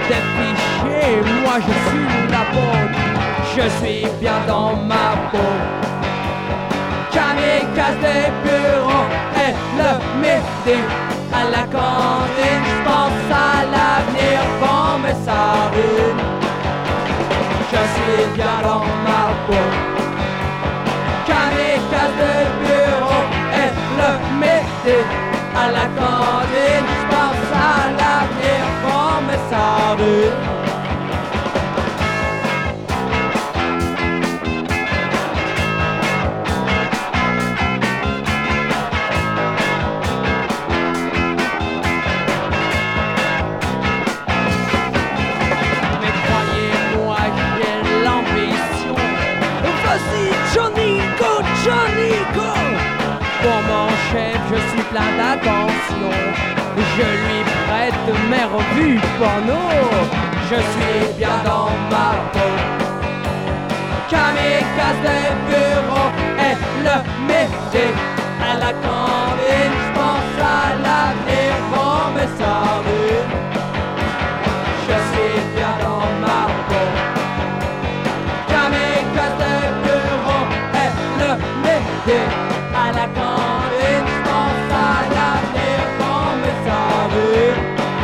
des fichiers, moi je suis l'apôtre, je suis bien dans ma peau. Kamikaze des bureaux et le midi à la cantine, j'pense à l'avenir, bon mais ça rime. Je suis bien dans ma peau. Kamikaze des bureaux et le midi à la cantine, j'pense à l'avenir, bon mais ça rime. Johnny Go! Pour mon chef, je suis plein d'attention. Je lui prête mes revues porno. Je suis bien dans ma peau. Kamikaze des bureaux et le midi à la cantine, j'pense à l'avenir, bon mais ça rime. Je suis bien dans ma peau. Kamikaze des bureaux et le midi à la cantine, j'pense à l'avenir, bon mais ça rime.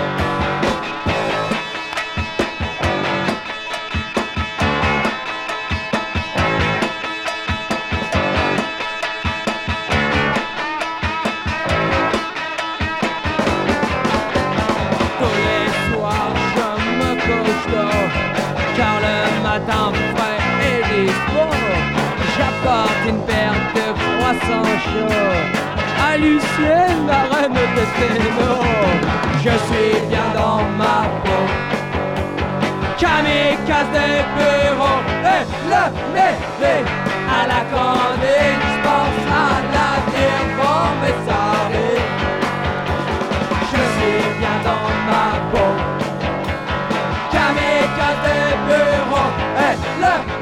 Tous les soirs je me couche tôt, car le matin frais et dispo, j'apporte une paire de croissants chauds à Lucienne, la reine de Sténo. Je suis bien dans ma peau. Kamikaze des bureaux et le midi à la cantine, j'pense à l'avenir, bon mais ça rime. Je suis bien dans ma peau. Kamikaze des bureaux et le